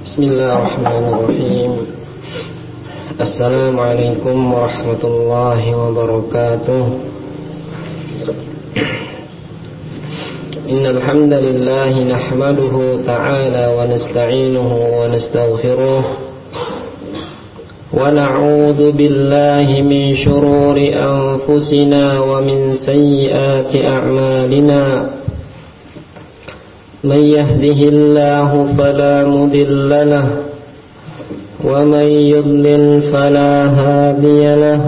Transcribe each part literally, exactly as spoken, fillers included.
Bismillahirrahmanirrahim. Assalamualaikum warahmatullahi wabarakatuh. Innal hamdalillah nahmaduhu ta'ala wa nasta'inuhu wa nastaghfiruh wa na'udzu billahi min shururi anfusina wa min sayyiati a'malina. من يهده الله فلا مضل له ومن يضلل فلا هادي له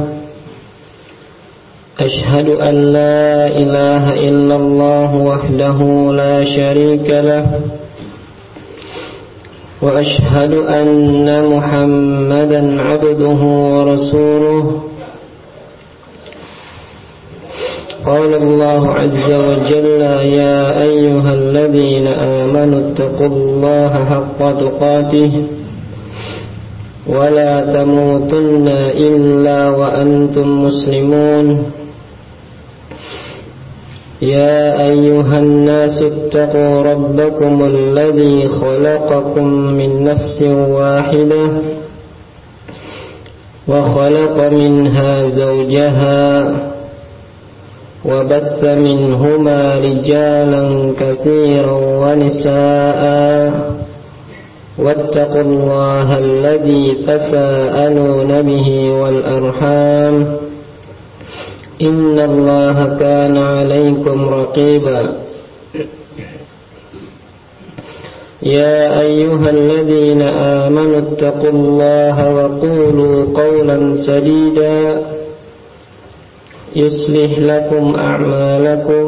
أشهد أن لا إله إلا الله وحده لا شريك له وأشهد أن محمدا عبده ورسوله قال الله عز وجل يا أيها الذين آمنوا اتقوا الله حق تقاته ولا تموتن إلا وأنتم مسلمون يا أيها الناس اتقوا ربكم الذي خلقكم من نفس واحدة وخلق منها زوجها وبث منهما رجالا كثيرا ونساء واتقوا الله الذي تساءلون به والأرحام إن الله كان عليكم رقيبا يا أيها الذين آمنوا اتقوا الله وقولوا قولا سديدا يصلح لكم أعمالكم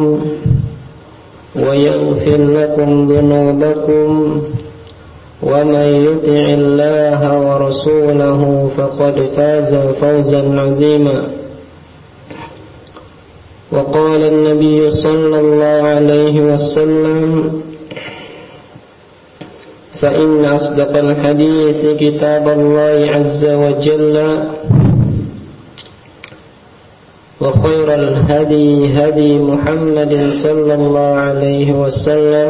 ويغفر لكم ذنوبكم ومن يطع الله ورسوله فقد فاز فوزا عظيما وقال النبي صلى الله عليه وسلم فإن أصدق الحديث كتاب الله عز وجل وخير الهدي هدي محمد صلى الله عليه وسلم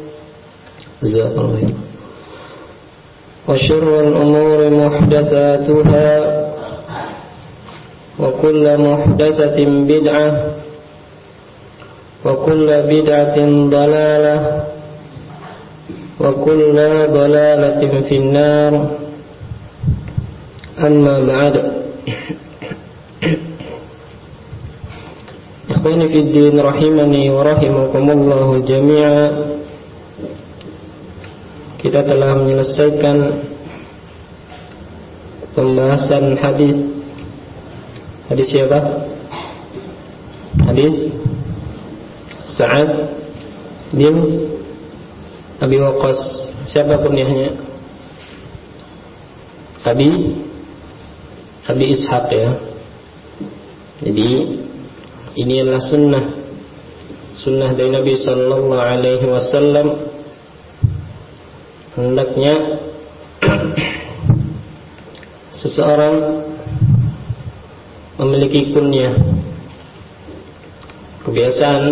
وشر الأمور محدثاتها وكل محدثة بدعة وكل بدعة ضلالة وكل ضلالة في النار أما بعد. Ikhwani fi din rahimani wa rahimakumullahu jami'a. Kita telah menyelesaikan pembahasan hadis. Hadis siapa? Hadis Sa'ad bin Abi Waqqas. Siapa kunyahnya? Abi Abi Ishaq ya. Jadi ini adalah sunnah Sunnah dari Nabi Sallallahu Alaihi Wasallam. Hendaknya seseorang memiliki kunyah. Kebiasaan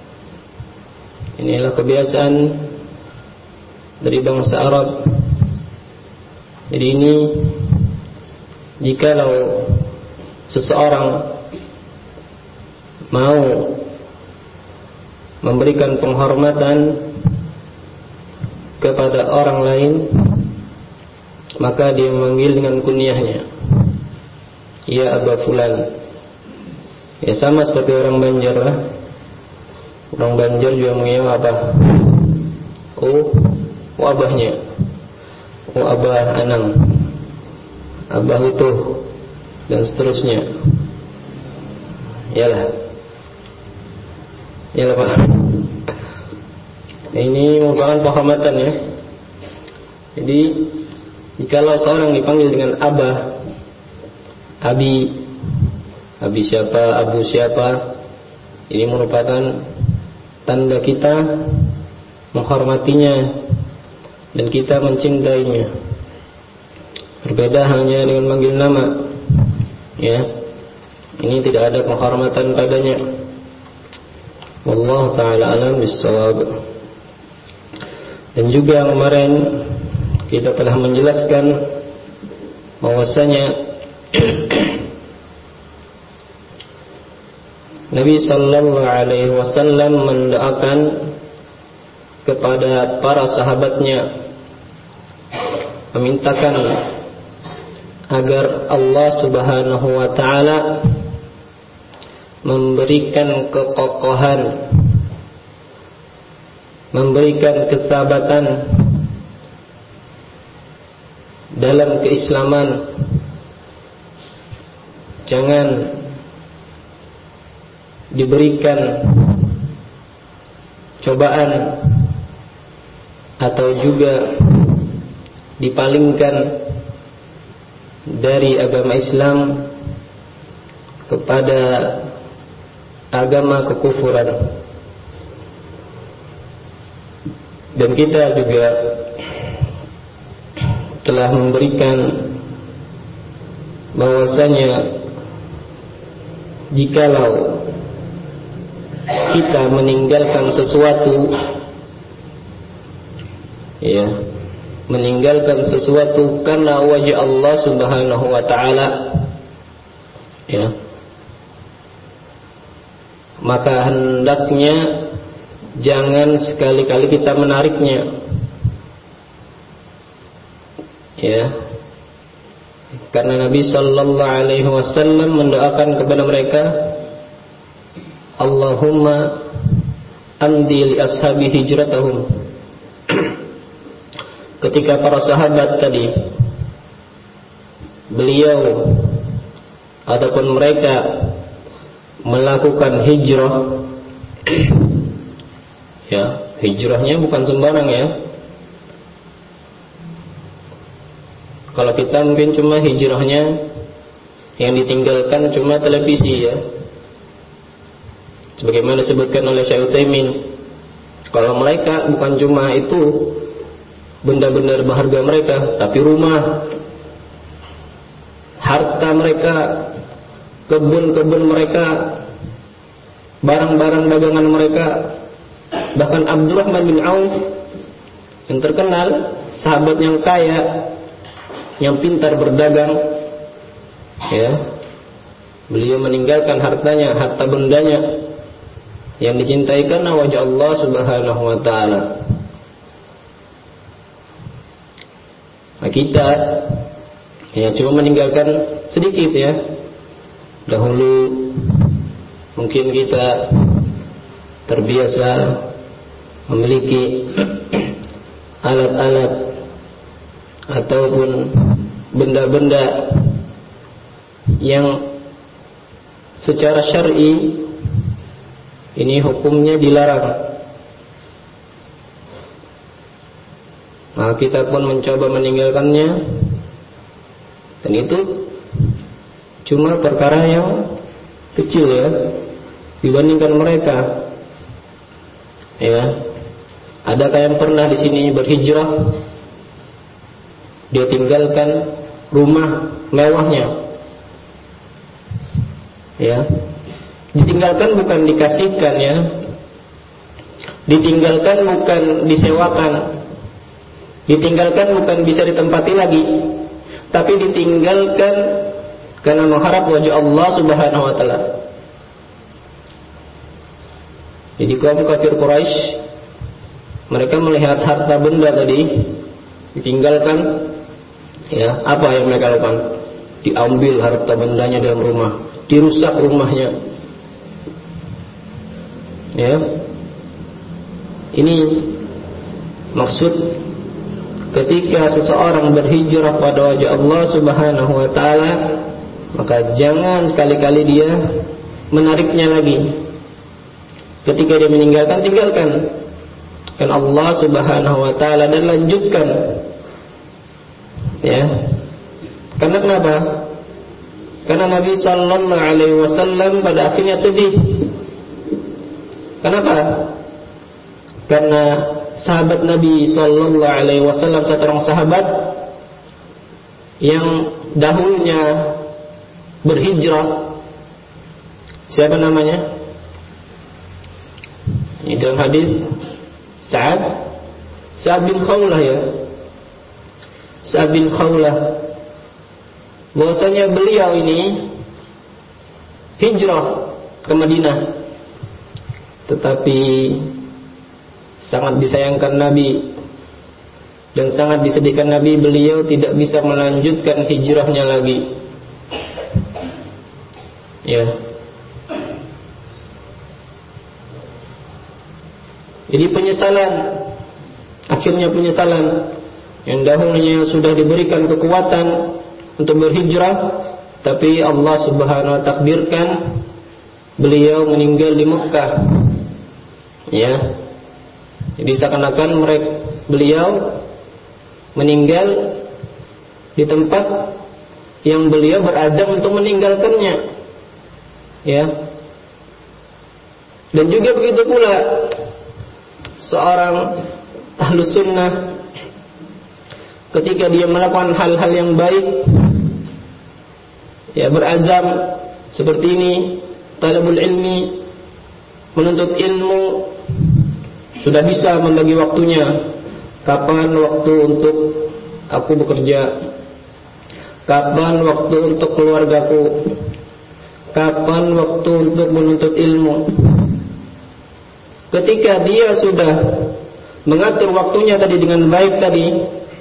Ini adalah kebiasaan dari bangsa Arab. Jadi ini jikalau seseorang mau memberikan penghormatan kepada orang lain, maka dia memanggil dengan kunyahnya, ya Aba Fulan. Ya sama seperti orang Banjar lah. Orang Banjar juga mengirim apa? Oh, wabahnya. Oh, Abah Anang, Abah Utuh, dan seterusnya. Yalah. Ya Pak. Ini merupakan penghormatan ya. Jadi jikalau seorang dipanggil dengan abah, abi, abi siapa, abu siapa, ini merupakan tanda kita menghormatinya dan kita mencintainya. Berbeda halnya dengan manggil nama, ya. Ini tidak ada penghormatan padanya. Wallahu ta'ala alam bissawab. Dan juga kemarin kita telah menjelaskan bahwasanya Nabi sallallahu alaihi wasallam mendoakan kepada para sahabatnya, memintakan agar Allah Subhanahu wa taala memberikan kekokohan, memberikan kesabatan dalam keislaman. Jangan diberikan cobaan atau juga dipalingkan dari agama Islam kepada agama kekufuran. Dan kita juga telah memberikan bahwasanya jikalau kita meninggalkan sesuatu, ya, meninggalkan sesuatu karena wajah Allah Subhanahu wa taala, ya, maka hendaknya jangan sekali-kali kita menariknya, ya, karena Nabi sallallahu alaihi wasallam mendoakan kepada mereka, Allahumma amdi li ashabi hijratahum. Ketika para sahabat tadi, beliau ataupun mereka melakukan hijrah, ya, hijrahnya bukan sembarang, ya. Kalau kita mungkin cuma hijrahnya yang ditinggalkan cuma televisi, ya, sebagaimana disebutkan oleh Syekh Utsaimin. Kalau mereka bukan cuma itu benda-benda berharga mereka, tapi rumah, harta mereka, kebun-kebun mereka, barang-barang dagangan mereka. Bahkan Abdurrahman bin Auf yang terkenal, sahabat yang kaya, yang pintar berdagang, ya, beliau meninggalkan hartanya, harta bendanya yang dicintai karena wajah Allah Subhanahu wa taala. Nah, kita ya cuma meninggalkan sedikit, ya. Dahulu mungkin kita terbiasa memiliki alat-alat ataupun benda-benda yang secara syar'i ini hukumnya dilarang. Nah, kita pun mencoba meninggalkannya, dan itu cuma perkara yang kecil, ya, dibandingkan mereka. Ya, adakah yang pernah di sini berhijrah, dia tinggalkan rumah mewahnya, ya, ditinggalkan bukan dikasihkan, ya, ditinggalkan bukan disewakan, ditinggalkan bukan bisa ditempati lagi, tapi ditinggalkan karena mengharap wajah Allah Subhanahu wa taala. Jadi kaum kafir Quraisy, mereka melihat harta benda tadi ditinggalkan, ya, apa yang mereka lakukan? Diambil harta bendanya dalam rumah, dirusak rumahnya, ya. Ini maksud ketika seseorang berhijrah pada wajah Allah Subhanahu wa taala, maka jangan sekali-kali dia menariknya lagi. Ketika dia meninggalkan, tinggalkan kan Allah Subhanahu wa taala dan lanjutkan, ya. Karena kenapa? Karena Nabi sallallahu alaihi wasallam pada akhirnya sedih. Kenapa? Karena sahabat Nabi sallallahu alaihi wasallam, seorang sahabat yang dahulunya berhijrah, siapa namanya? Ini dalam hadis Sa'ad Sa'ad bin Khawlah, ya. Sa'ad bin Khawlah, bahwasanya beliau ini hijrah ke Madinah, tetapi sangat disayangkan Nabi dan sangat disedihkan Nabi, beliau tidak bisa melanjutkan hijrahnya lagi. Ya. Jadi penyesalan, akhirnya penyesalan, yang dahulunya sudah diberikan kekuatan untuk berhijrah, tapi Allah Subhanahu wa takdirkan beliau meninggal di Mekah. Ya. Jadi seakan-akan mereka beliau meninggal di tempat yang beliau berazam untuk meninggalkannya. Ya. Dan juga begitu pula seorang ahlus sunnah ketika dia melakukan hal-hal yang baik, ya berazam seperti ini, talabul ilmi, menuntut ilmu, sudah bisa membagi waktunya. Kapan waktu untuk aku bekerja, kapan waktu untuk keluargaku, kapan waktu untuk menuntut ilmu. Ketika dia sudah mengatur waktunya tadi dengan baik tadi,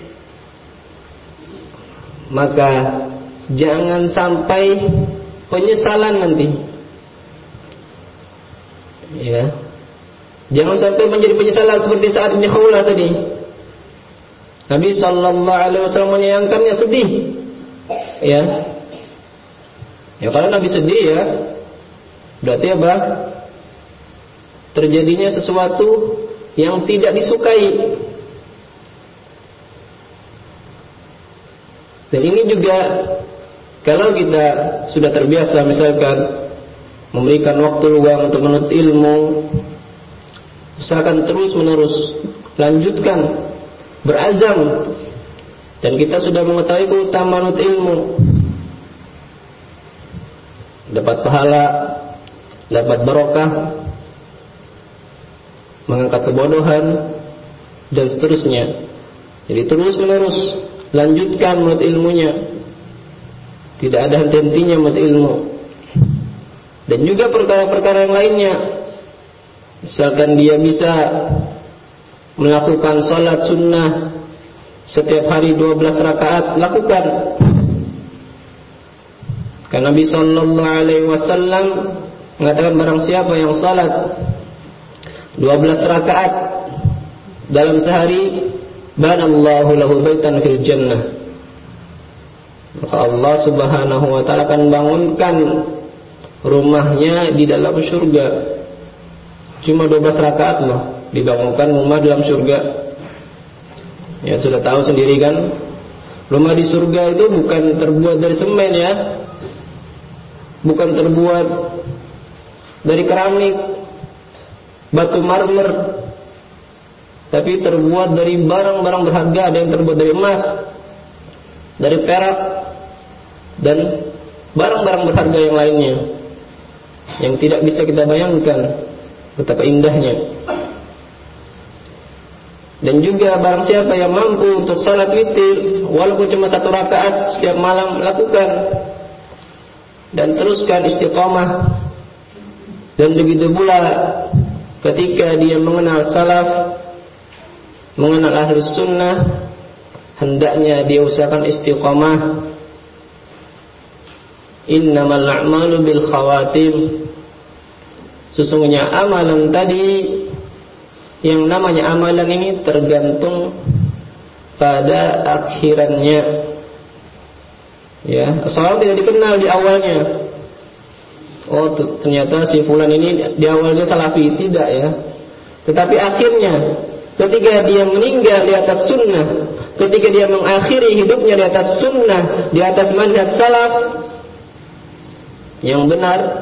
maka jangan sampai penyesalan nanti. Ya. Jangan sampai menjadi penyesalan seperti Sa'ad bin Khawlah tadi. Nabi sallallahu alaihi wasallam menyayangkannya, sedih. Ya. Ya kalau Nabi sedih ya, berarti apa? Terjadinya sesuatu yang tidak disukai. Dan ini juga kalau kita sudah terbiasa misalkan memberikan waktu luang untuk menuntut ilmu, usahakan terus menerus, lanjutkan, berazam. Dan kita sudah mengetahui keutamaan menuntut ilmu, dapat pahala, dapat barokah, mengangkat kebodohan, dan seterusnya. Jadi terus menerus lanjutkan menuntut ilmunya, tidak ada henti-hentinya menuntut ilmu. Dan juga perkara-perkara yang lainnya, misalkan dia bisa melakukan sholat sunnah setiap hari dua belas rakaat, lakukan. Karena Nabi sallallahu alaihi wasallam mengatakan barang siapa yang sholat dua belas rakaat dalam sehari, banallahu lahu baitan fil jannah, maka Allah Subhanahu wa taala akan bangunkan rumahnya di dalam surga. Cuma dua belas rakaat loh, dibangunkan rumah dalam surga. Ya sudah tahu sendiri kan, rumah di surga itu bukan terbuat dari semen ya, bukan terbuat dari keramik, batu marmer, tapi terbuat dari barang-barang berharga. Ada yang terbuat dari emas, dari perak, dan barang-barang berharga yang lainnya, yang tidak bisa kita bayangkan betapa indahnya. Dan juga barang siapa yang mampu untuk salat witir walaupun cuma satu rakaat setiap malam, lakukan dan teruskan istiqamah. Dan begitu pula ketika dia mengenal salaf, mengenal ahlus sunnah, hendaknya dia usahakan istiqamah. Innamal a'malu bil khawatim, sesungguhnya amalan tadi, yang namanya amalan ini tergantung pada akhirannya. Ya, soal tidak dikenal di awalnya. Oh, ternyata si fulan ini di awalnya salafi, tidak ya. Tetapi akhirnya ketika dia meninggal di atas sunnah, ketika dia mengakhiri hidupnya di atas sunnah, di atas manhaj salaf yang benar,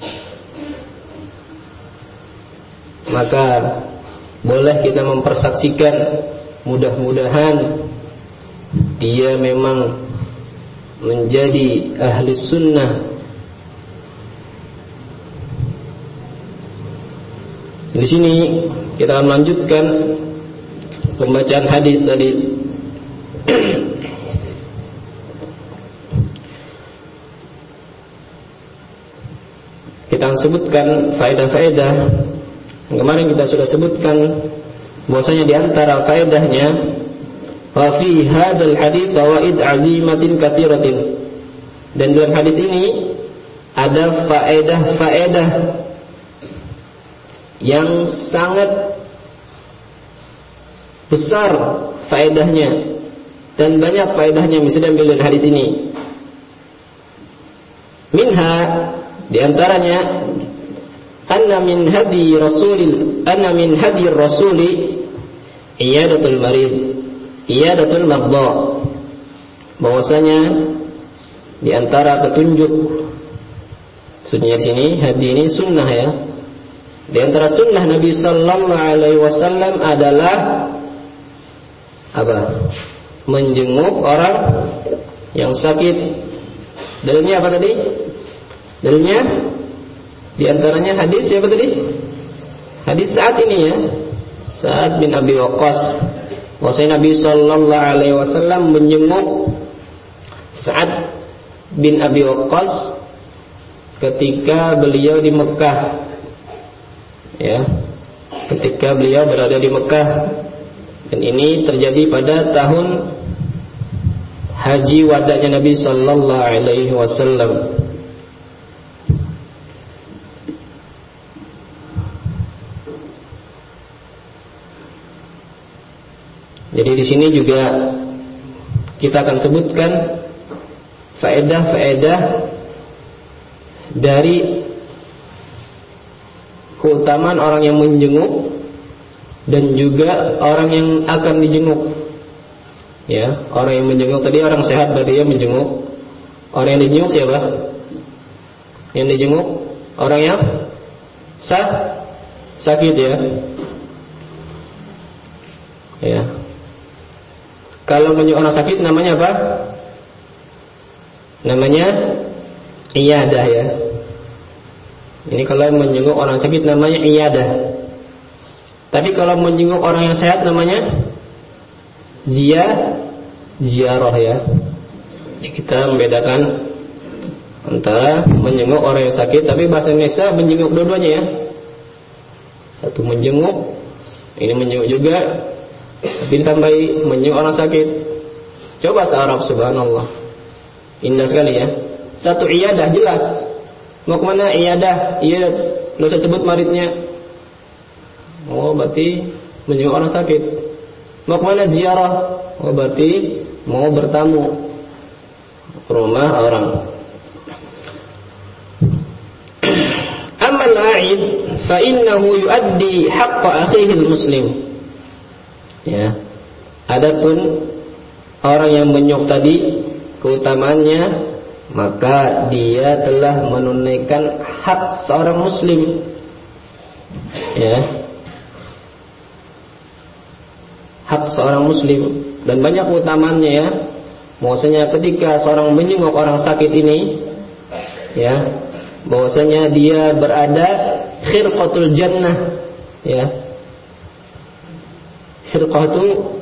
maka boleh kita mempersaksikan, mudah-mudahan dia memang menjadi ahli sunnah. Di sini kita akan melanjutkan pembacaan hadis tadi Kita sebutkan faedah-faedah. Kemarin kita sudah sebutkan bahwasanya di antara faedahnya wa fi hadzal hadits fawaid 'azimatin katsiratin. Dan dalam hadis ini ada faedah-faedah yang sangat besar faedahnya dan banyak faedahnya yang bisa diambil dari hadis ini. Minha, di antaranya, anna min hadi rasul anna min hadi rasuli iyadatul marid, iyadatul marda. Bahwasanya di antara petunjuk, maksudnya di sini hadi ini sunnah ya. Di antara sunnah Nabi sallallahu alaihi wasallam adalah apa? Menjenguk orang yang sakit. Dalilnya apa tadi? Dalilnya di antaranya hadis siapa tadi? Hadis Sa'ad ini ya. Sa'ad bin Abi Waqqas. Bahwasanya Nabi sallallahu alaihi wasallam menjenguk Sa'ad bin Abi Waqqas ketika beliau di Mekah. Ya. Ketika beliau berada di Mekah. Dan ini terjadi pada tahun haji wadanya Nabi sallallahu alaihi wasallam. Jadi di sini juga kita akan sebutkan faedah-faedah dari keutamaan orang yang menjenguk dan juga orang yang akan dijenguk. Ya, orang yang menjenguk tadi orang sehat berarti dia menjenguk. Orang yang dijenguk siapa? Yang dijenguk orang yang sah sakit ya. Ya. Kalau menjenguk orang sakit namanya apa? Namanya iyadah ya. Ini kalau menjenguk orang sakit namanya iyadah. Tapi kalau menjenguk orang yang sehat namanya ziyah, ziarah ya. Jadi kita membedakan antara menjenguk orang yang sakit, tapi bahasa Indonesia menjenguk dua-duanya ya. Satu menjenguk, ini menjenguk juga, tapi ditambahi menjenguk orang sakit. Coba se-Arab, subhanallah, indah sekali ya. Satu iyadah jelas. Mau kemana iyadah? Iya, lu usah sebut maridnya. Oh berarti menjenguk orang sakit. Mau kemana ziarah? Oh berarti mau bertamu ke rumah orang. Amal a'id fa innahu yuaddi haqqa akhihi muslim. Ya. Adapun orang yang menjenguk tadi keutamaannya, maka dia telah menunaikan hak seorang muslim. Ya. Hak seorang muslim, dan banyak keutamaannya ya. Bahwasanya ketika seorang menjenguk orang sakit ini, ya, bahwasanya dia berada khirqatul jannah, ya. Khirqah itu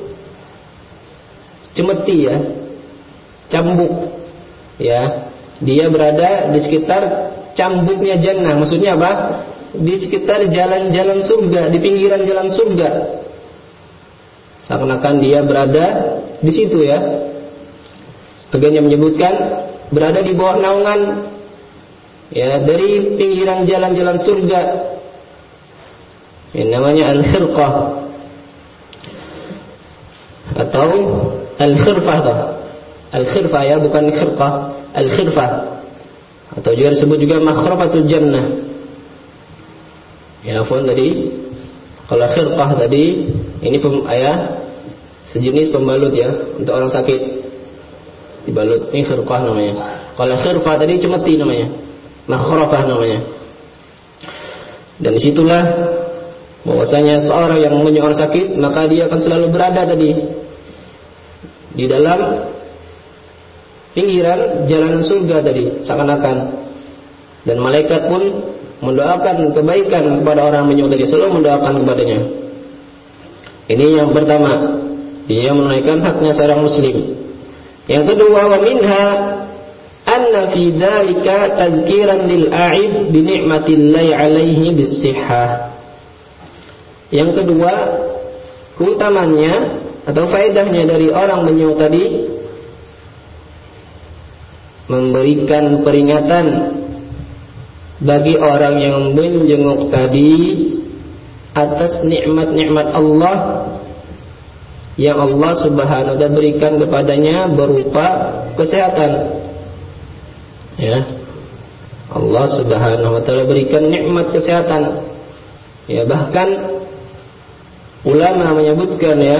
cemeti ya, cambuk, ya. Dia berada di sekitar cambuknya jannah. Maksudnya apa? Di sekitar jalan-jalan surga, di pinggiran jalan surga. Seakan-akan dia berada di situ ya. Sebagian yang menyebutkan berada di bawah naungan ya dari pinggiran jalan-jalan surga. Ini namanya al-khirqah atau al-khirfah. Al-khirfah ya, bukan khirqah, al-khirfah. Atau juga disebut juga makhrafatul jannah. Ya, afwan tadi. Kalau khirqah tadi ini pem, ya, sejenis pembalut ya untuk orang sakit. Dibalut, ini khirqah namanya. Kalau khirfah tadi cemeti namanya. Makhrafah namanya. Dan disitulah bahwasanya seorang yang menjenguk orang sakit, maka dia akan selalu berada tadi di dalam pinggiran jalanan surga tadi, seakan-akan. Dan malaikat pun mendoakan kebaikan kepada orang yang menjenguk tadi, selalu mendoakan kepadanya. Ini yang pertama. dia menunaikan haknya seorang muslim. Yang kedua, wa minha anna fi dzalika tadhkiran lil a'id bi ni'matillahi 'alaihi bis-sihhah. Yang kedua, keutamannya atau faedahnya dari orang menyu tadi, memberikan peringatan bagi orang yang menjenguk tadi atas nikmat-nikmat Allah yang Allah Subhanahu wa taala berikan kepadanya berupa kesehatan. Ya. Allah Subhanahu wa taala berikan nikmat kesehatan. Ya, bahkan ulama menyebutkan ya,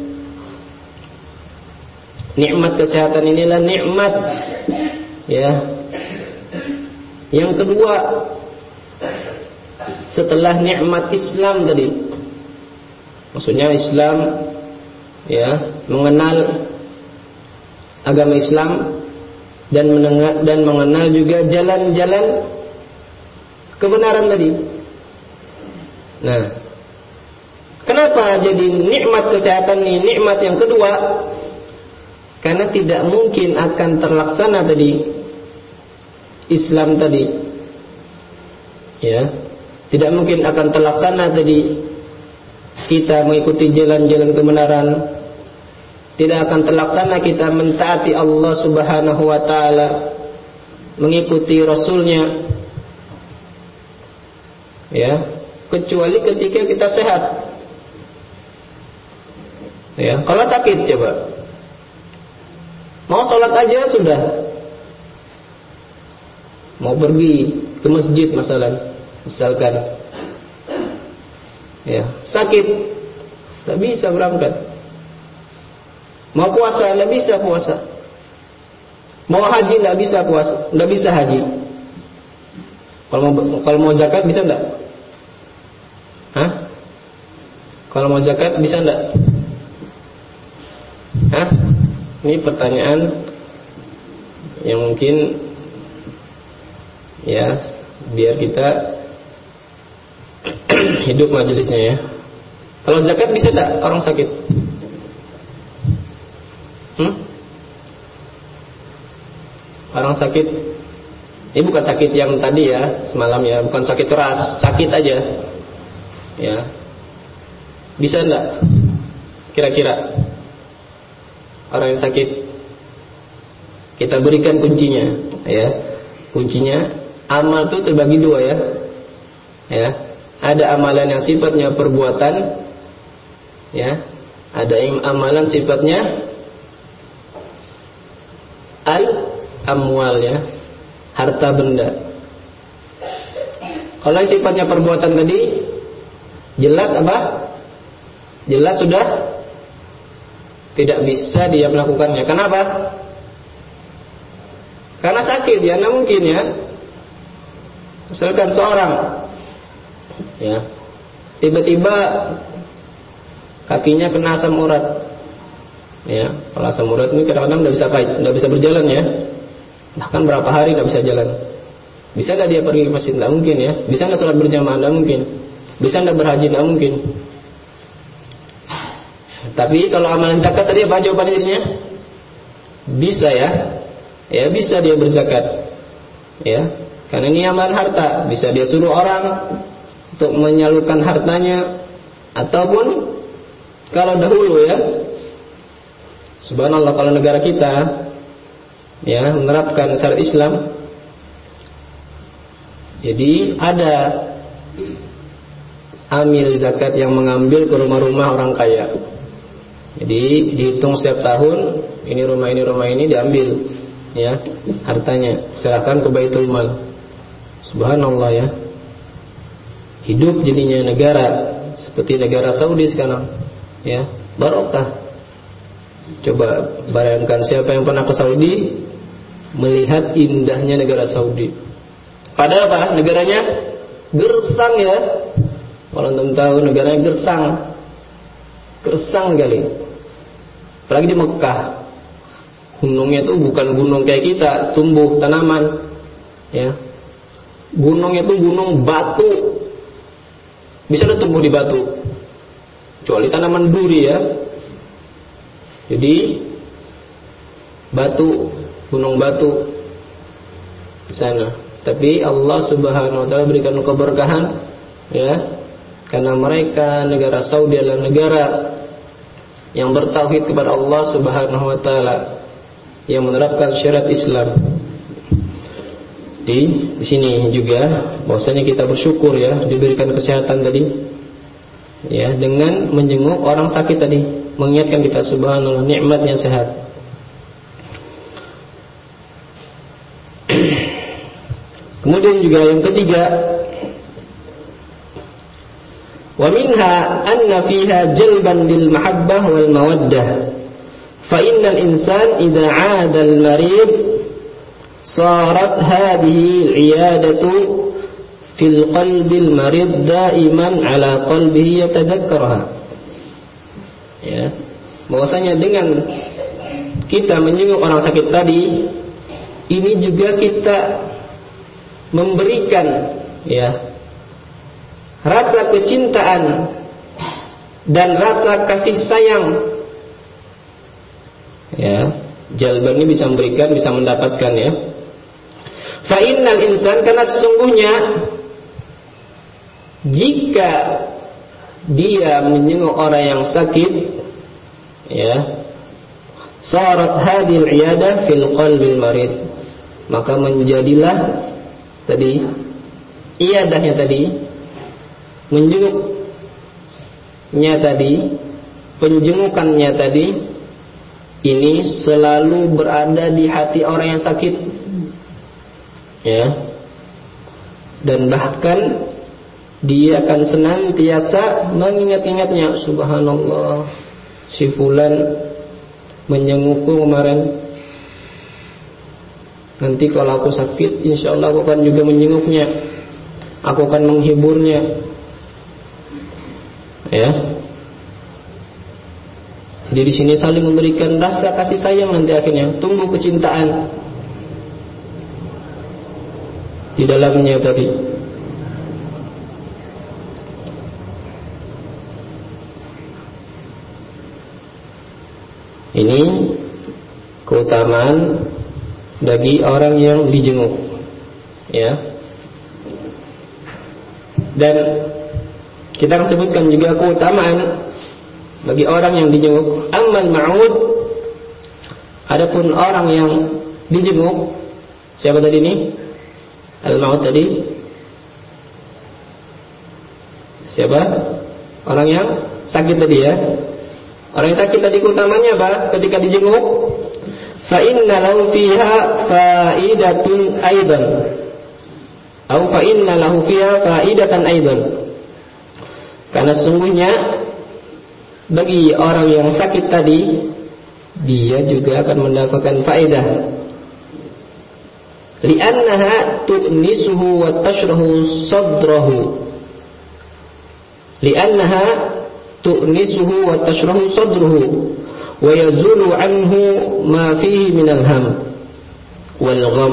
nikmat kesehatan inilah nikmat ya yang kedua setelah nikmat Islam tadi. Maksudnya Islam ya, mengenal agama Islam dan mendengar dan mengenal juga jalan-jalan kebenaran tadi. Nah, kenapa jadi nikmat kesehatan ini nikmat yang kedua? Karena tidak mungkin akan terlaksana tadi Islam tadi, ya, tidak mungkin akan terlaksana tadi kita mengikuti jalan-jalan kebenaran, tidak akan terlaksana kita mentaati Allah Subhanahu wa taala, mengikuti Rasulnya, ya, kecuali ketika kita sehat. Ya, kalau sakit coba, mau sholat aja sudah, mau pergi ke masjid masalah, misalkan, ya, sakit, tak bisa berangkat. Mau puasa, tak bisa puasa. Mau haji, tak bisa puasa, tak bisa haji. Kalau mau kalau mau zakat bisa enggak? Hah? Kalau mau zakat bisa enggak? Hah? Ini pertanyaan yang mungkin ya biar kita hidup majelisnya ya. Kalau zakat bisa enggak orang sakit? Hmm? Orang sakit, ini bukan sakit yang tadi ya semalam ya, bukan sakit keras, sakit aja, ya. Bisa enggak? Kira-kira orang yang sakit kita berikan kuncinya, ya. Kuncinya amal itu terbagi dua ya, ya. Ada amalan yang sifatnya perbuatan, ya. Ada yang amalan sifatnya al-amwal ya, harta benda. Kalau sifatnya perbuatan tadi jelas apa? Jelas sudah tidak bisa dia melakukannya. Kenapa? Karena sakit ya, nah mungkin ya. Misalkan seorang ya tiba-tiba kakinya kena asam urat. Ya, kalau asam urat ini kadang-kadang tidak bisa tidak bisa berjalan ya. Bahkan berapa hari tidak bisa jalan. Bisa nggak dia pergi ke masjid? Tidak mungkin ya. Bisa nggak sholat berjamaah? Tidak mungkin. Bisa nggak berhaji? Tidak mungkin. Tapi kalau amalan zakat tadi apa jawaban dirinya? Bisa ya. Ya bisa dia berzakat. Ya, karena ini amalan harta. Bisa dia suruh orang untuk menyalurkan hartanya, ataupun kalau dahulu ya, subhanallah, kalau negara kita ya menerapkan syariat Islam, jadi ada amil zakat yang mengambil ke rumah-rumah orang kaya. Jadi dihitung setiap tahun, ini rumah ini rumah ini diambil ya hartanya, serahkan ke Baitul Mal. Subhanallah ya, hidup jadinya negara seperti negara Saudi sekarang ya, barokah. Coba bayangkan siapa yang pernah ke Saudi, melihat indahnya negara Saudi. Padahal apa? Negaranya gersang ya. Kalau anda tahu negaranya gersang, gersang sekali. Apalagi di Mekah, gunungnya itu bukan gunung kayak kita, tumbuh tanaman, ya. Gunungnya itu gunung batu, bisa ada tumbuh di batu, kecuali tanaman duri ya. Jadi batu, gunung batu di sana. Tapi Allah Subhanahu wa taala berikan keberkahan, ya, karena mereka negara Saudi adalah negara yang bertauhid kepada Allah Subhanahu wa taala, yang menerapkan syariat Islam. Di, di sini juga bahwasanya kita bersyukur, ya, diberikan kesehatan tadi, ya, dengan menjenguk orang sakit tadi, mengingatkan kita subhanallah nikmatnya sehat. Kemudian juga yang ketiga, wa minha anna fiha jalban lil mahabbah wal mawaddah, fa innal insan idza 'ada al marid sarat hadhihi al 'iyadatu fil qalbil marid daiman ala qalbihi yatadhakkarha. Ya, bahwasanya dengan kita menjenguk orang sakit tadi, ini juga kita memberikan, ya, rasa kecintaan dan rasa kasih sayang. Ya, jalban ini bisa memberikan, bisa mendapatkan, ya. Fa innal insan, karena sesungguhnya jika dia menjenguk orang yang sakit, ya, sarat hadil iyadah fil qalbil marid, maka menjadilah tadi iyadahnya tadi, menjenguknya tadi, penjengukannya tadi, ini selalu berada di hati orang yang sakit, ya, dan bahkan dia akan senantiasa mengingat-ingatnya, subhanallah, si fulan menjengukku kemarin. Nanti kalau aku sakit, insya Allah aku akan juga menjenguknya, aku akan menghiburnya, ya. Jadi di sini saling memberikan rasa kasih sayang, nanti akhirnya tumbuh kecintaan di dalamnya tadi. Ini keutamaan bagi orang yang dijenguk, ya. Dan kita akan sebutkan juga keutamaan bagi orang yang dijenguk. Ammal ma'ud, adapun orang yang dijenguk, siapa tadi ini? Al-ma'ud tadi siapa? Orang yang sakit tadi, ya. Orang yang sakit tadi keutamanya apa? Ketika dijenguk, fa inna lahu fiha faidatun aidan, atau fa inna lahu fiha faidatan aidan, karena sesungguhnya bagi orang yang sakit tadi, dia juga akan mendapatkan faedah. Li'annaha tu'nisuhu wa tashrahu sadrahu, li'annaha tu'nisuhu wa tashrahu sadruhu wa yazulu anhu ma fihi minal ham wal gham,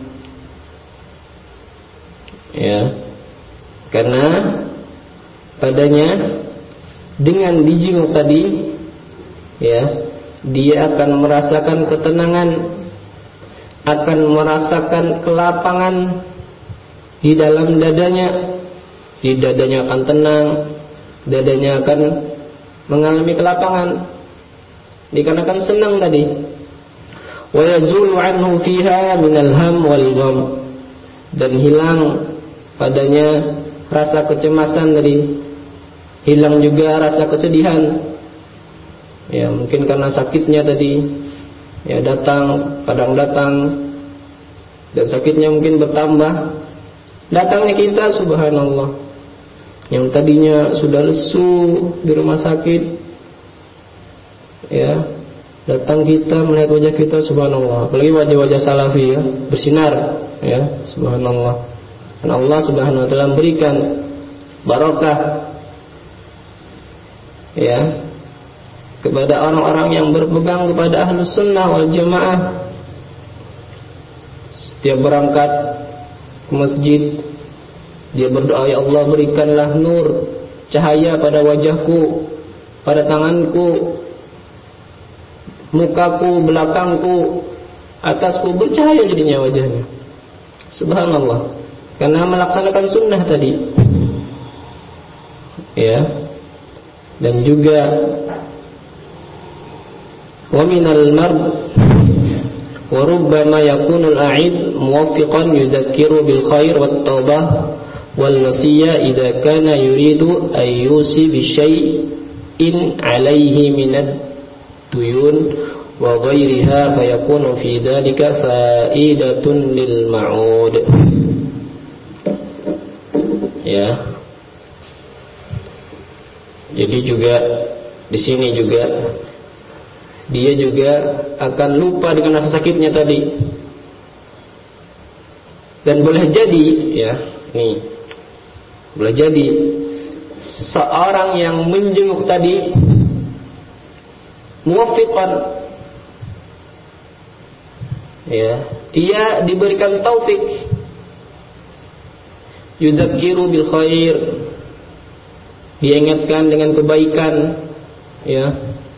ya, karena padanya dengan dijenguk tadi, ya, dia akan merasakan ketenangan, akan merasakan kelapangan di dalam dadanya. Di dadanya akan tenang, dadanya akan mengalami kelapangan dikarenakan senang tadi. Wa yazulu anhu fiha minal ham wal gham, dan hilang padanya rasa kecemasan tadi, hilang juga rasa kesedihan, ya, mungkin karena sakitnya tadi, ya, datang, kadang datang, dan sakitnya mungkin bertambah. Datangnya kita, subhanallah, yang tadinya sudah lesu di rumah sakit, ya, datang kita melihat wajah kita, subhanallah, apalagi wajah-wajah salafi, ya, bersinar, ya, subhanallah. Dan Allah Subhanahu wa taala memberikan barakah, ya, kepada orang-orang yang berpegang kepada Ahlus Sunnah wal Jamaah. Setiap berangkat ke masjid, dia berdoa, ya Allah, berikanlah nur, cahaya pada wajahku, pada tanganku, mukaku, belakangku, atasku bercahaya jadinya wajahnya. Subhanallah. Karena melaksanakan sunnah tadi. Ya. Dan juga wa minal marb wa rubbama yakunu al-a'id muwaffiqan yudhakkiru bil khair wat taubah wal wasiyya idza kana yuridu ay yusi bi syai'in 'alaihi minad duyun wa ghairiha fayakunu fi dhalika fa'idatun lil ma'ud. Ya. Jadi juga di sini juga dia juga akan lupa dengan rasa sakitnya tadi. Dan boleh jadi, ya, nih, boleh jadi seorang yang menjenguk tadi muwaffiqan, ya, dia diberikan taufik, yudzakiru bil khair, diingatkan dengan kebaikan, ya.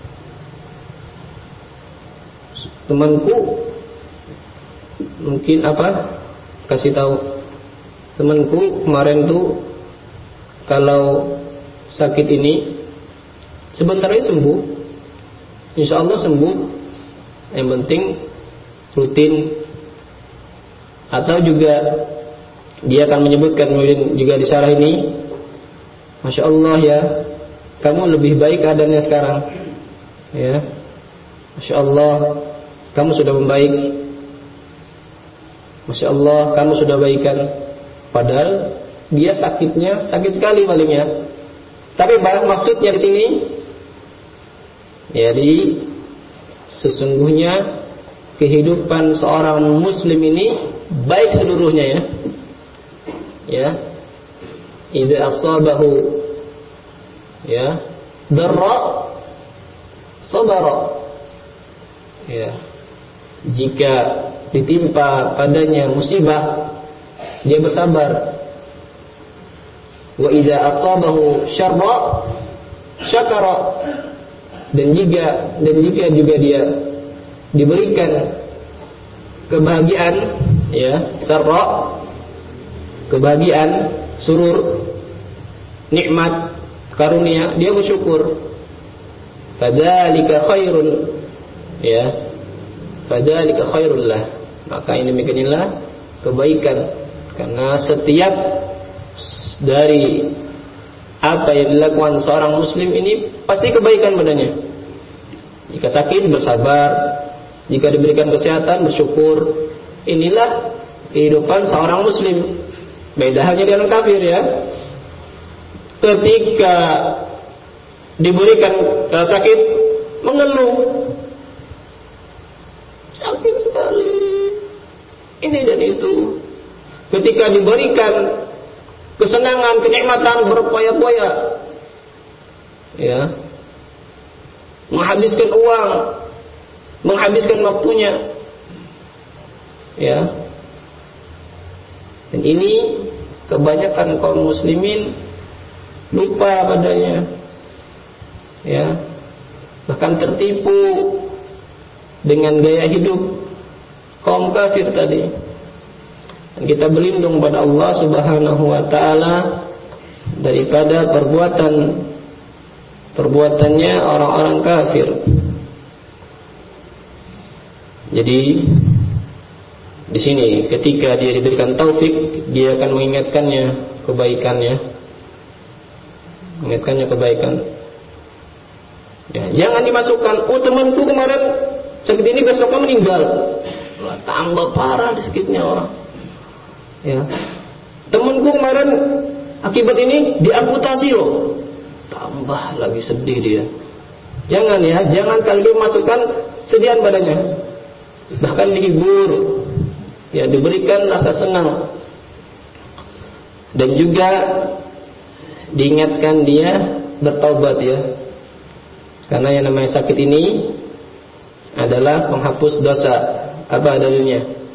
Temanku mungkin apa? Kasih tahu temanku kemarin tuh kalau sakit ini sebentar aja sembuh, insya Allah sembuh. Yang penting rutin. Atau juga dia akan menyebutkan juga di syarah ini, Masya Allah ya, kamu lebih baik keadaannya sekarang, ya. Masya Allah, kamu sudah membaik. Masya Allah, kamu sudah baikan. Padahal dia sakitnya sakit sekali palingnya. Tapi maksudnya di sini, jadi sesungguhnya kehidupan seorang Muslim ini baik seluruhnya, ya. Ya, idza asabahu, ya, darra sabara. Ya, jika ditimpa padanya musibah, dia bersabar. Wa idza asabahu syarra syakara. Dan jika dan jika juga dia diberikan kebahagiaan, ya, sarra, kebahagiaan, surur, nikmat, karunia, dia bersyukur. Fadzalika khairun, ya, fadzalika khairul lah. Maka ini demikianlah kebaikan, karena setiap dari apa yang dilakukan seorang muslim ini pasti kebaikan padanya. Jika sakit bersabar, jika diberikan kesehatan bersyukur. Inilah kehidupan seorang muslim. Beda halnya dengan kafir, ya. Ketika diberikan rasa sakit mengeluh, sakit sekali ini dan itu. Ketika diberikan kesenangan, kenikmatan, berpoya-poya, ya, menghabiskan uang, menghabiskan waktunya, ya. Dan ini kebanyakan kaum muslimin lupa padanya, ya, bahkan tertipu dengan gaya hidup kaum kafir tadi. Dan kita berlindung pada Allah Subhanahu wa taala daripada perbuatan perbuatannya orang-orang kafir. Jadi di sini ketika dia diberikan taufik, dia akan mengingatkannya kebaikannya. Mengingatkannya kebaikan. Ya, jangan dimasukkan, oh temanku kemarin sakit ini besoknya meninggal. Wah, tambah parah sakitnya orang. Ya. Temanku kemarin akibat ini diamputasi loh. Tambah lagi sedih dia. Jangan, ya, jangan kali masukkan sedihan badannya. Bahkan dihibur, ya, diberikan rasa senang. Dan juga diingatkan dia bertaubat, ya. Karena yang namanya sakit ini adalah penghapus dosa. Apa dalilnya?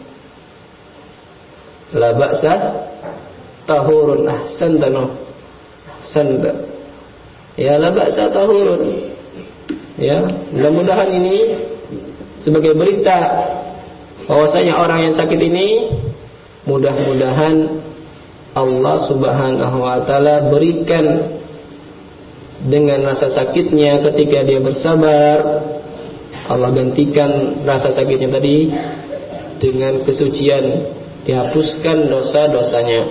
La ba'sa tahurun ahsanta no. Ahsanta. Ya, la ba'sa tahurun. Ya, mudah-mudahan ini sebagai berita bahwasanya orang yang sakit ini mudah-mudahan Allah Subhanahu wa taala berikan dengan rasa sakitnya ketika dia bersabar, Allah gantikan rasa sakitnya tadi dengan kesucian, dihapuskan dosa-dosanya.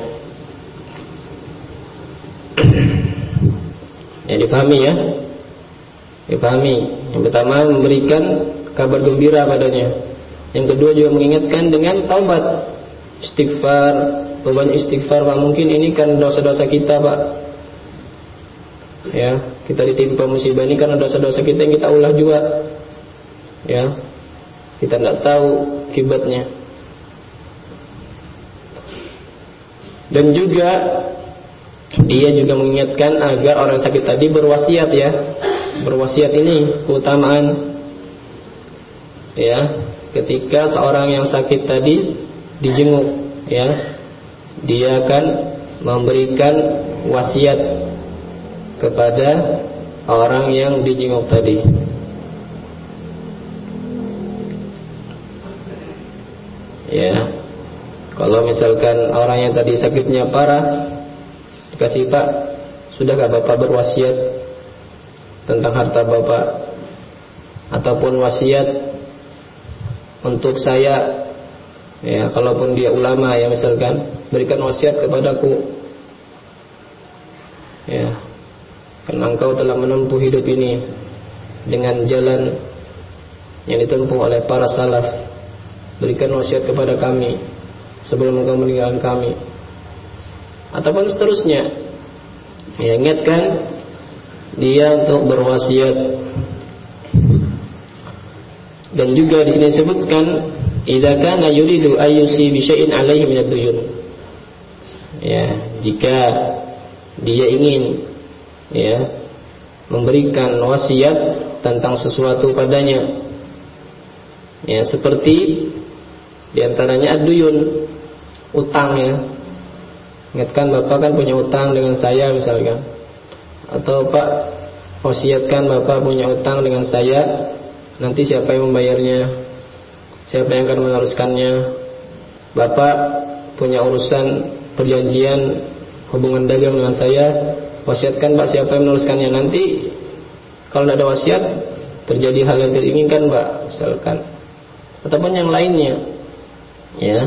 Ya, dipahami ya. Dipahami. Yang pertama memberikan kabar gembira padanya. Yang kedua juga mengingatkan dengan taubat, istighfar, banyak istighfar Pak. Mungkin ini kan dosa-dosa kita Pak. Ya, kita ditimpa musibah ini karena dosa-dosa kita yang kita ulah juga. Ya, kita tidak tahu akibatnya. Dan juga dia juga mengingatkan agar orang sakit tadi berwasiat ya. Berwasiat ini keutamaan. Ya, ketika seorang yang sakit tadi dijenguk, ya, dia akan memberikan wasiat kepada orang yang dijenguk tadi. Ya, kalau misalkan orang yang tadi sakitnya parah, dikasih Pak, sudahkah Bapak berwasiat tentang harta Bapak, ataupun wasiat untuk saya, ya, kalaupun dia ulama ya misalkan, berikan wasiat kepadaku, ya, karena engkau telah menempuh hidup ini dengan jalan yang ditempuh oleh para salaf. Berikan wasiat kepada kami sebelum engkau meninggalkan kami, ataupun seterusnya. Ya, ingatkan dia untuk berwasiat. Dan juga di sini disebutkan idza kana yuridu ayyusi bi syai'in 'alaihi min ad-duyun. Ya, jika dia ingin ya memberikan wasiat tentang sesuatu padanya, ya, seperti diantaranya ad-duyun, utang ya. Ingatkan Bapak kan punya utang dengan saya misalkan, atau Pak wasiatkan Bapak punya utang dengan saya, nanti siapa yang membayarnya, siapa yang akan meneruskannya. Bapak punya urusan perjanjian hubungan dagang dengan saya, wasiatkan Pak siapa yang meneruskannya. Nanti kalau tidak ada wasiat terjadi hal yang tidak diinginkan Pak misalkan, ataupun yang lainnya, ya.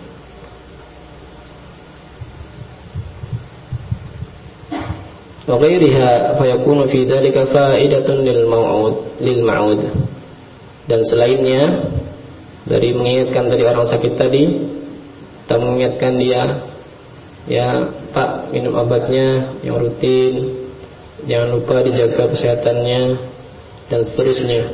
Wa ghairiha fa yakunu fi dzalika fa'idatun lil mau'ud lil ma'ud. Dan selainnya dari mengingatkan tadi orang sakit tadi, kita mengingatkan dia, ya Pak, minum obatnya yang rutin, jangan lupa dijaga kesehatannya, dan seterusnya.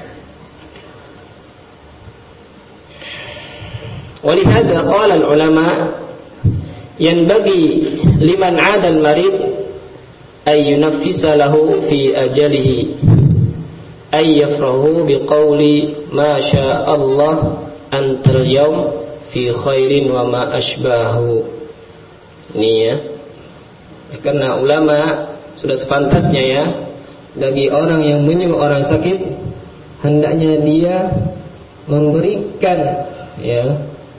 Walihada qala al-ulama yanbaghi liman 'ada al-marid ay yunaffisa lahu fi ajalihi ay yafrahu biqauli ma syaa Allah antal yawm fi khairin wa ma ashbahu. Ini ya, karena ulama sudah sepantasnya ya, bagi orang yang menyuruh orang sakit hendaknya dia memberikan ya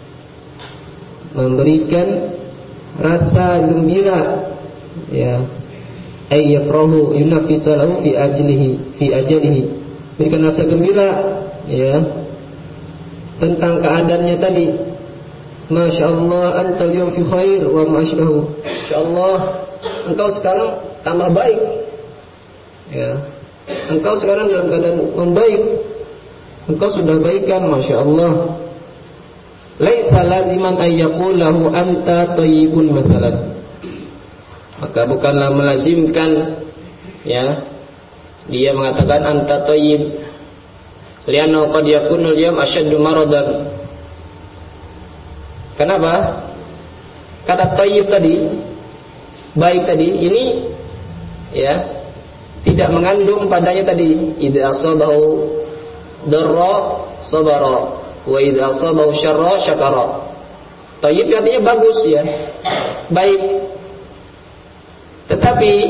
memberikan rasa gembira, ya, ay yafrahu yunaffisa lahu fi ajlihi fi ajalihi, berikan rasa gembira ya tentang keadaannya tadi. Masya Allah antal yawm fi khair wa ma ashbahu. Masya Allah engkau sekarang tambah baik, ya, engkau sekarang dalam keadaan membaik, engkau sudah baikan, Masya Allah. Laisa laziman ay yaqulahu anta thayyibun mathalan. Maka bukanlah melazimkan ya dia mengatakan anta thayyib, lianna qad yakunu al-yawm ashaddu maradan. Kenapa? Kata thayyib tadi, baik tadi, ini ya tidak mengandung padanya tadi idza asabahu darra sabara wa idza asabahu syarra syakara. Thayyib artinya bagus ya, baik. Tetapi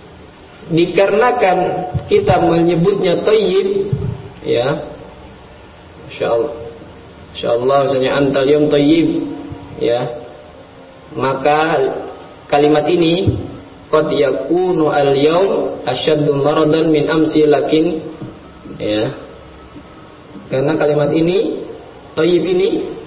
dikarenakan kita menyebutnya thayyib ya, Insyaallah. Insyaallah misalnya antal yaum thayyib, ya. Maka kalimat ini qad yakunu al-yaum asyaddu maradan min amsi, lakin ya. Karena kalimat ini thayyib ini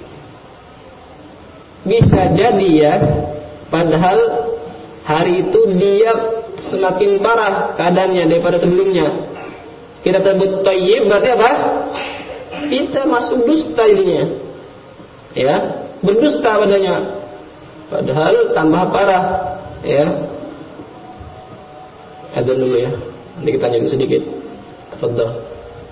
bisa jadi ya, padahal hari itu dia semakin parah keadaannya daripada sebelumnya. Kita sebut thayyib berarti apa? Kita masuk dusta ininya, ya, berdusta padanya. Padahal tambah parah, ya. Adzan dulu ya. Nanti kita lanjut sedikit. Tafadhal.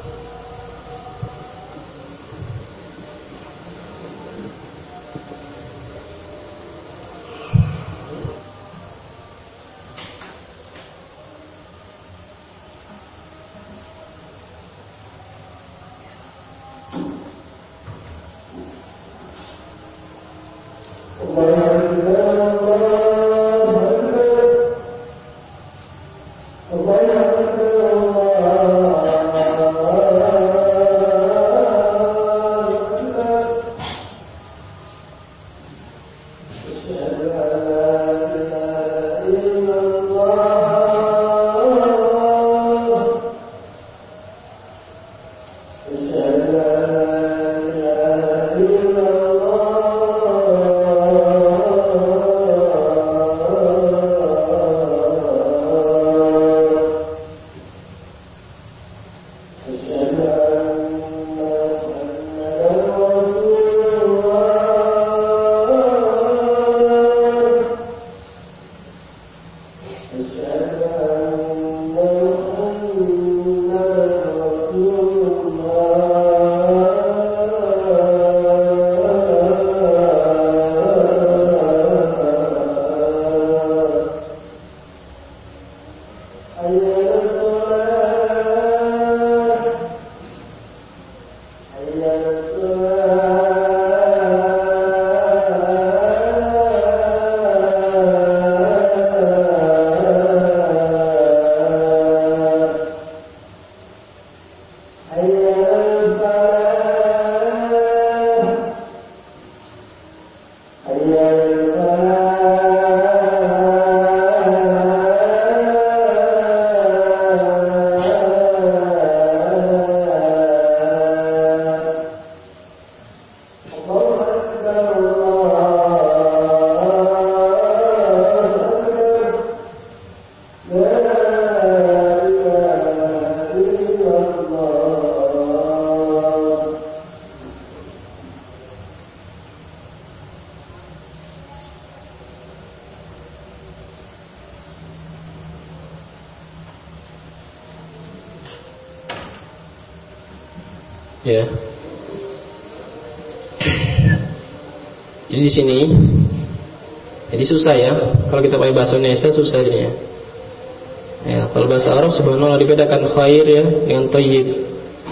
Ya. Jadi di sini, jadi susah ya. Kalau kita pakai bahasa Indonesia susah jadinya. Ya, kalau bahasa Arab subhanallah dibedakan khair ya dengan thayyib.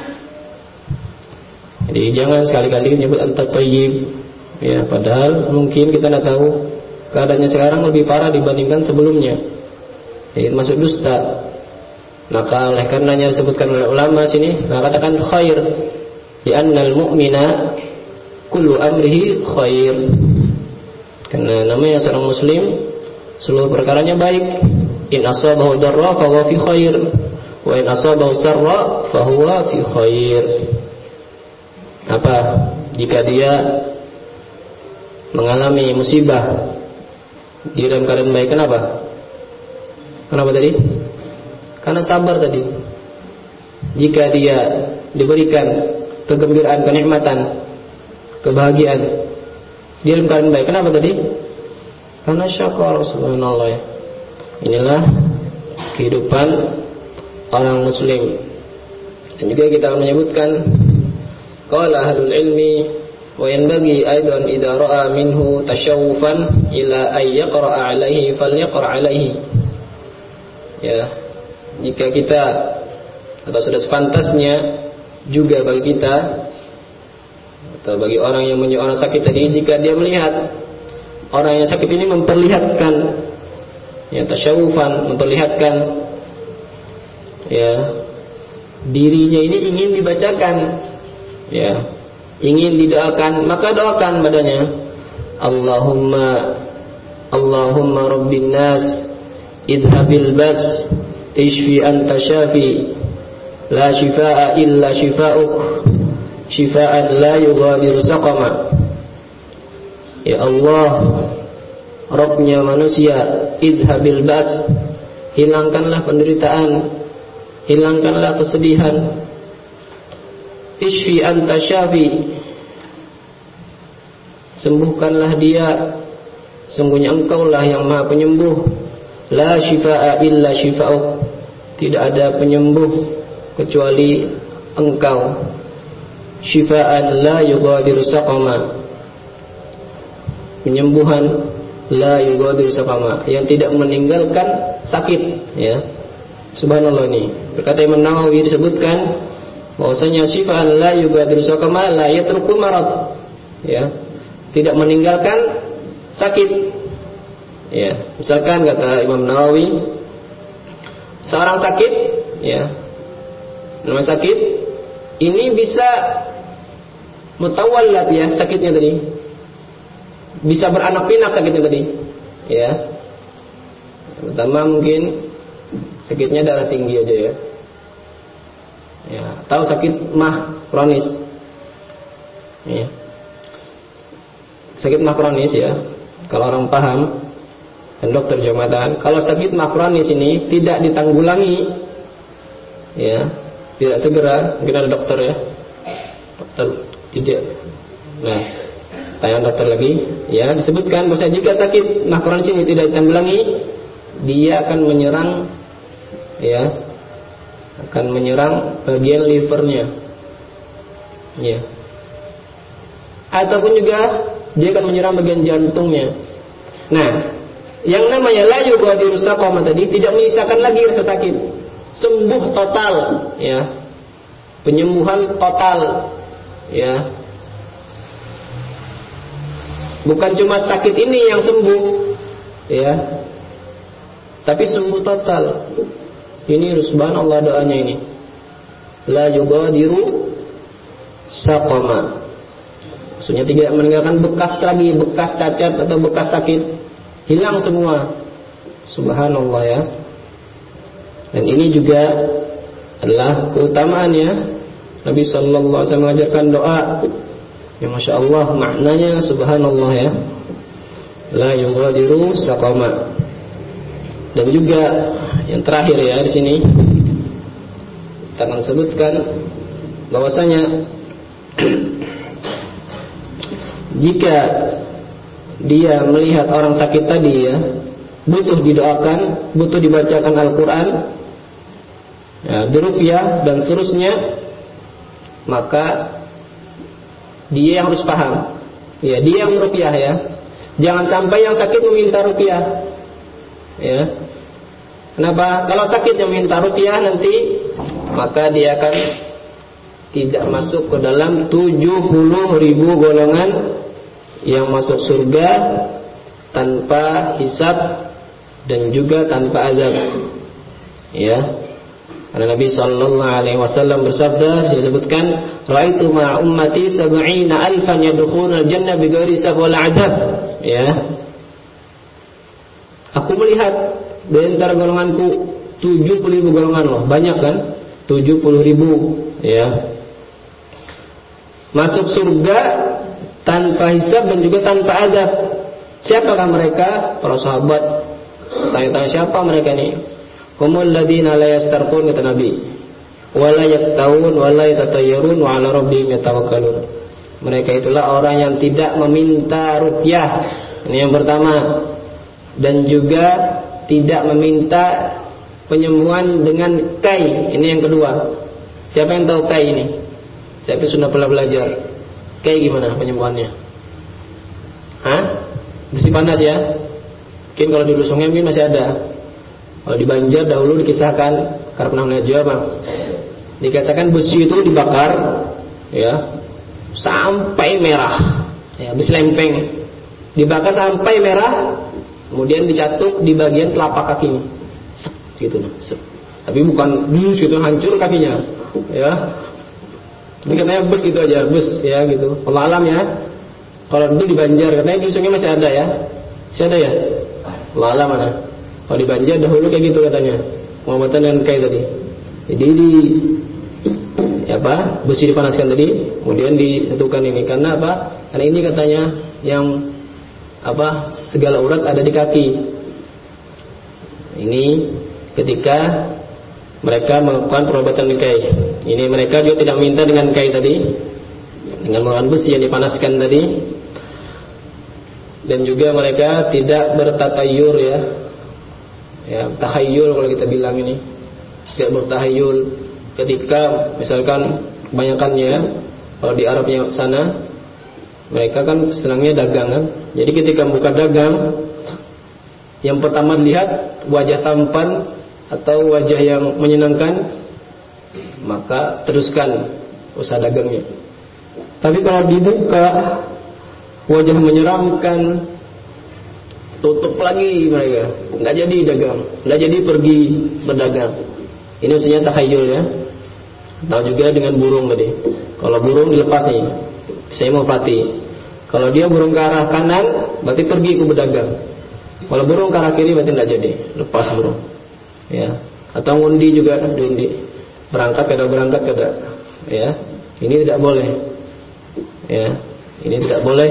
Jadi jangan sekali-kali menyebut anta thayyib. Ya, padahal mungkin kita tidak tahu keadaannya sekarang lebih parah dibandingkan sebelumnya. Jadi masuk dusta. Maka oleh karenanya disebutkan oleh ulama sini, maka katakan khair. Di annal mu'mina kullu amrihi khair. Karena namanya seorang muslim seluruh perkaranya baik. In asabahu darra fa huwa fi khair, wa in asabahu sarra fa huwa fi khair. Apa? Jika dia mengalami musibah dia dalam keadaan baik, kenapa? Kenapa tadi? Karena sabar tadi. Jika dia diberikan kegembiraan, kenikmatan, kebahagiaan, dia dalam keadaan baik, kenapa tadi? Karena syukur, subhanallah ya. Inilah kehidupan orang muslim. Dan juga kita menyebutkan qala ahlul ilmi wa yanbaghi aidan idza ra'a minhu tashawufan ila ay yaqra'a alaihi falyaqra' alaihi. Ya, jika kita atau sudah sepantasnya juga bagi kita atau bagi orang yang menyuruh orang sakit tadi, jika dia melihat orang yang sakit ini memperlihatkan ya tasyawufan, memperlihatkan ya dirinya ini ingin dibacakan ya, ingin didoakan, maka doakan badannya. Allahumma Allahumma rabbin nas idhabil bas ishfi anta syafi la shifaa illa shifaa'uk shifaan la yughadiru saqama. Ya Allah, Rabbnya manusia, idhabil bas, hilangkanlah penderitaan, hilangkanlah kesedihan. Ishfi anta syafi, sembuhkanlah dia, sungguhnya engkaulah yang maha penyembuh. La shifaa illa shifaa'uk, tidak ada penyembuh kecuali engkau. Shifaan la yughadiru saqama, penyembuhan la yughadiru saqama, yang tidak meninggalkan sakit, ya. Subhanallah, ini berkata Imam Nawawi disebutkan bahwasanya shifaan la yughadiru saqama la yatrukul marad, ya, tidak meninggalkan sakit. Ya, misalkan kata Imam Nawawi, seorang sakit, ya, nama sakit ini bisa mutawallat, ya, sakitnya tadi bisa beranak pinak sakitnya tadi, ya. Pertama mungkin sakitnya darah tinggi aja, ya, ya, atau sakit mah kronis, ya. Sakit mah kronis, ya, kalau orang paham dan dokter juga mengatakan kalau sakit mah kronis ini tidak ditanggulangi, ya, tidak segera, mungkin ada dokter, ya, dokter tidak, nah, tanya dokter lagi, ya, disebutkan bahwa jika sakit mah kronis ini tidak ditanggulangi, dia akan menyerang, ya, akan menyerang bagian livernya, ya, ataupun juga dia akan menyerang bagian jantungnya. Nah, yang namanya la yughadiru saqama tadi tidak menyisakan lagi rasa sakit, sembuh total, ya, penyembuhan total, ya. Bukan cuma sakit ini yang sembuh, ya, tapi sembuh total. Ini subhanallah doanya ini. La yughadiru saqama, maksudnya tidak meninggalkan bekas lagi, bekas cacat atau bekas sakit, hilang semua. Subhanallah, ya. Dan ini juga adalah keutamaannya. Nabi sallallahu alaihi wasallam mengajarkan doa yang masya Allah maknanya subhanallah, ya. La yughadiru saqama. Dan juga yang terakhir, ya, di sini kita akan sebutkan bahwasanya jika dia melihat orang sakit tadi, ya, butuh didoakan, butuh dibacakan Al-Quran, ya, diruqyah dan seterusnya, maka dia yang harus paham, ya, dia yang meruqyah, ya. Jangan sampai yang sakit meminta ruqyah, ya. Kenapa? Kalau sakit yang minta ruqyah nanti, maka dia akan tidak masuk ke dalam tujuh puluh ribu golongan yang masuk surga tanpa hisab dan juga tanpa azab, ya. Karena Nabi sallallahu alaihi wasallam bersabda, disebutkan, "Ra'aitu ma'a ummati sab'ina alfan yadkhuluna al-jannah bighairi hisab wal adab." Ya. Aku melihat di antara golonganku tujuh puluh ribu golongan, loh, banyak kan? tujuh puluh ribu, ya. Masuk surga tanpa hisab dan juga tanpa azab. Siapakah mereka? Para sahabat tanya-tanya, siapa mereka ini? Humul ladina la yastarqun, kata Nabi, wala yaktawun wala yatatayyarun wa ala rabbihim yatawakkalun. Mereka itulah orang yang tidak meminta ruqyah, ini yang pertama, dan juga tidak meminta penyembuhan dengan kai, ini yang kedua. Siapa yang tahu kai ini? Siapa sudah pernah belajar kai gimana penyembuhannya? Hah? Besi panas, ya. Mungkin kalau di Lusungnya mungkin masih ada. Kalau di Banjar dahulu dikisahkan, karena pernah melihat juga, Bang. Dikisahkan besi itu dibakar, ya, sampai merah, ya, besi lempeng dibakar sampai merah, kemudian dicatuk di bagian telapak kakinya, sep, gitu, sep. Tapi bukan dus itu hancur kakinya, ya. Tapi katanya bus gitu aja, bus ya gitu. Allah alam ya. Kalau dulu di Banjar katanya di sungai masih ada ya. Masih ada ya? Allah alam mana? Kalau di Banjar dahulu kayak gitu katanya. Pengobatan dengan kai tadi. Jadi di ya apa? Besi dipanaskan tadi, kemudian disatukan ini. Karena apa? Karena ini katanya yang apa? Segala urat ada di kaki. Ini ketika mereka melakukan perobatan dengan kai. Ini mereka juga tidak minta dengan kai tadi, dengan menggunakan besi yang dipanaskan tadi. Dan juga mereka tidak bertatayur ya. Ya, tahayyul kalau kita bilang ini. Tidak bertahayyul ketika misalkan kebanyakannya kalau di Arabnya sana mereka kan senangnya dagang kan. Jadi ketika buka dagang yang pertama dilihat wajah tampan atau wajah yang menyenangkan, maka teruskan usaha dagangnya. Tapi kalau dibuka wajah menyeramkan, tutup lagi mereka, nggak jadi dagang, nggak jadi pergi berdagang. Ini maksudnya tahayyul ya. Tahu juga dengan burung tadi. Kalau burung dilepas nih, saya mau pati. Kalau dia burung ke arah kanan, berarti pergi ke berdagang. Kalau burung ke arah kiri, berarti tidak jadi, lepas burung. Ya. Atau ngundi juga, diundi. Berangkat kada berangkat kada. Ya. Ini tidak boleh. Ya. Ini tidak boleh.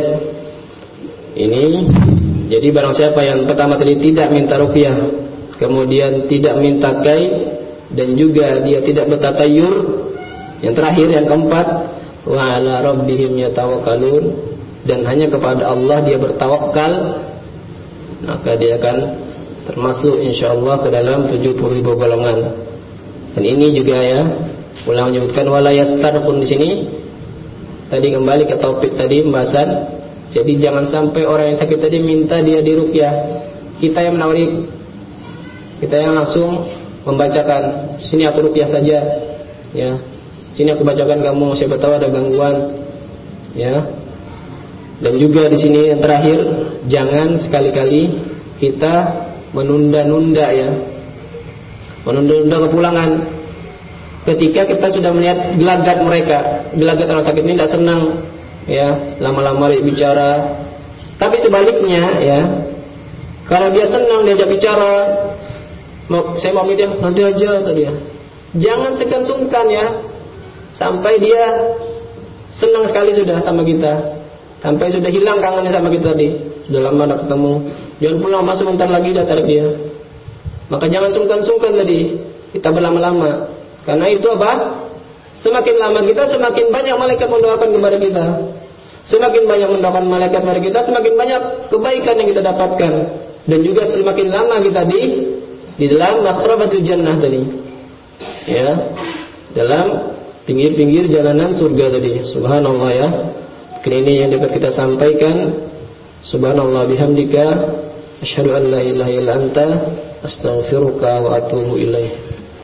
Ini jadi barang siapa yang pertama tadi tidak minta ruqyah, kemudian tidak minta kai, dan juga dia tidak bertatayur, yang terakhir yang keempat, wa ala rabbihim yatawakkalun, dan hanya kepada Allah dia bertawakal, maka dia akan termasuk insyaallah ke dalam tujuh puluh ribu golongan. Dan ini juga ya, ulama menyebutkan wala yastarqun di sini. Tadi kembali ke topik tadi pembahasan. Jadi jangan sampai orang yang sakit tadi minta dia diruqyah, kita yang menawari, kita yang langsung membacakan, sini aku ruqyah saja, ya, sini aku bacakan kamu, siapa tahu ada gangguan, ya. Dan juga di sini yang terakhir, jangan sekali-kali kita menunda-nunda ya, menunda-nunda kepulangan. Ketika kita sudah melihat gelagat mereka, gelagat orang sakit ini tidak senang, ya, lama-lama dia bicara. Tapi sebaliknya ya, kalau dia senang diajak bicara, mau, saya mau dia nanti aja tadi ya. Jangan segan-sungkan ya, sampai dia senang sekali sudah sama kita, sampai sudah hilang kangennya sama kita tadi, sudah lama tidak ketemu. Jangan pulang, masuk sebentar lagi datang dia. Maka jangan sungkan-sungkan tadi kita berlama-lama. Karena itu apa? Semakin lama kita, semakin banyak malaikat mendoakan kepada kita. Semakin banyak mendoakan malaikat kepada kita, semakin banyak kebaikan yang kita dapatkan. Dan juga semakin lama kita di di dalam makhrabatul jannah tadi, ya, dalam pinggir-pinggir jalanan surga tadi. Subhanallah ya. Ini yang dapat kita sampaikan. Subhanallah bihamdika, asyhadu an la ilaha illa anta, astaghfiruka wa atubu ilaih.